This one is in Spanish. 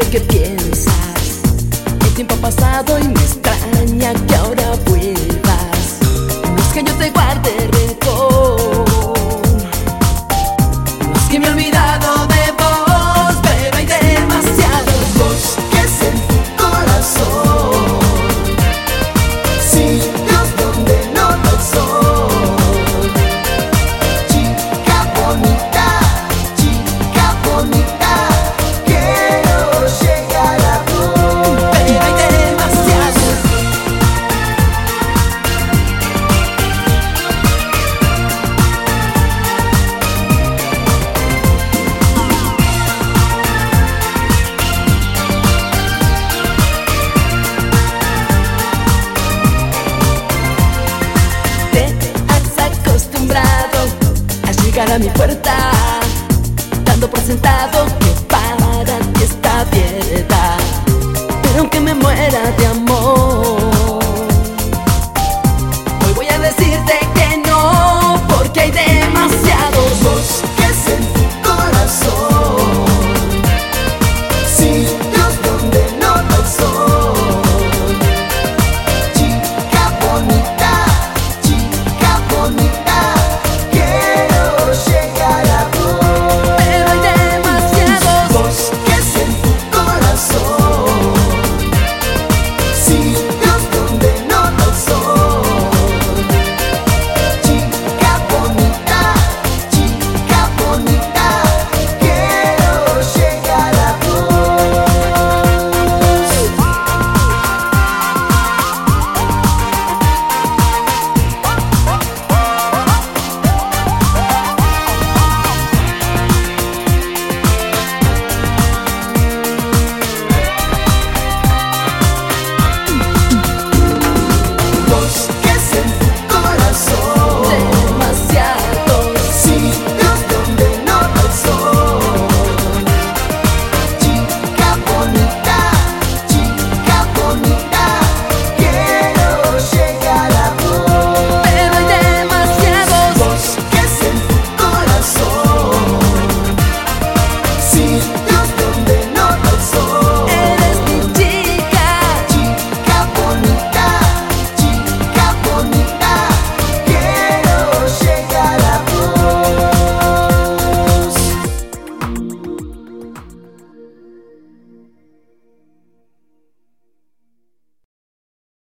lo que piensas. El tiempo ha pasado y me extraña que ahora vuelvas. No es que yo te guarde rencor, no es que me he olvidado de vos, pero hay demasiados bosques en tu corazón, sitios donde no lo son. Chica bonita, quiero llegar a vos, pero hay demasiados. Te has acostumbrado a llegar a mi puerta